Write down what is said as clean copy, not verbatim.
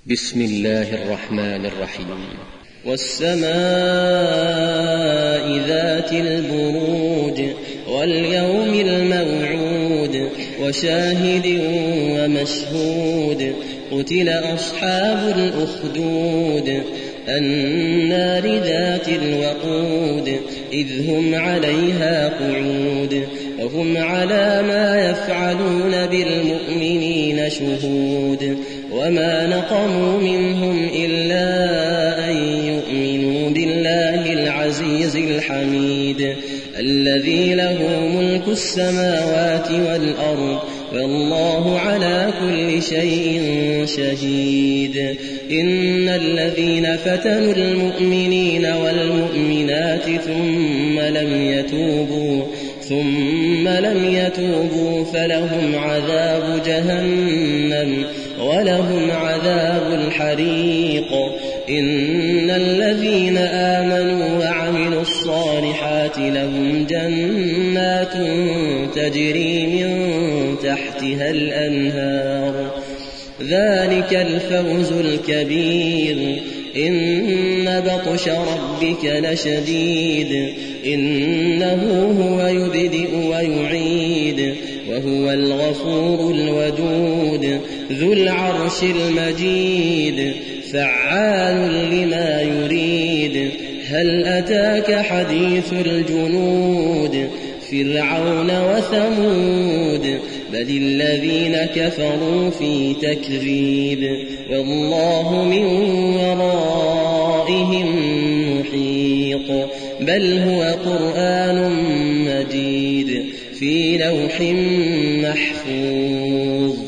بسم الله الرحمن الرحيم. والسماء ذات البروج واليوم الموعود وشاهد ومشهود قتل أصحاب الأخدود النار ذات الوقود إذ هم عليها قعود وهم على ما يفعلون بالمؤمنين شهود وما نقموا منهم إلا أن يؤمنوا بالله العزيز الحميد الذي له ملك السماوات والأرض والله على كل شيء شهيد. إن الذين فتنوا المؤمنين والمؤمنات ثم لم يتوبوا فلهم عذاب جهنم ولهم عذاب الحريق. إن الذين آمنوا وعملوا الصالحات لهم جنات تجري من تحتها الأنهار ذلك الفوز الكبير. إن بطش ربك لشديد إنه هو يبدئ ويعيد وهو الغفور الودود ذو العرش المجيد فعال لما يريد. هل أتاك حديث الجنود فرعون وثمود بل الذين كفروا في تكذيب والله من ورائهم محيط. بل هو قرآن مجيد في لوح محفوظ.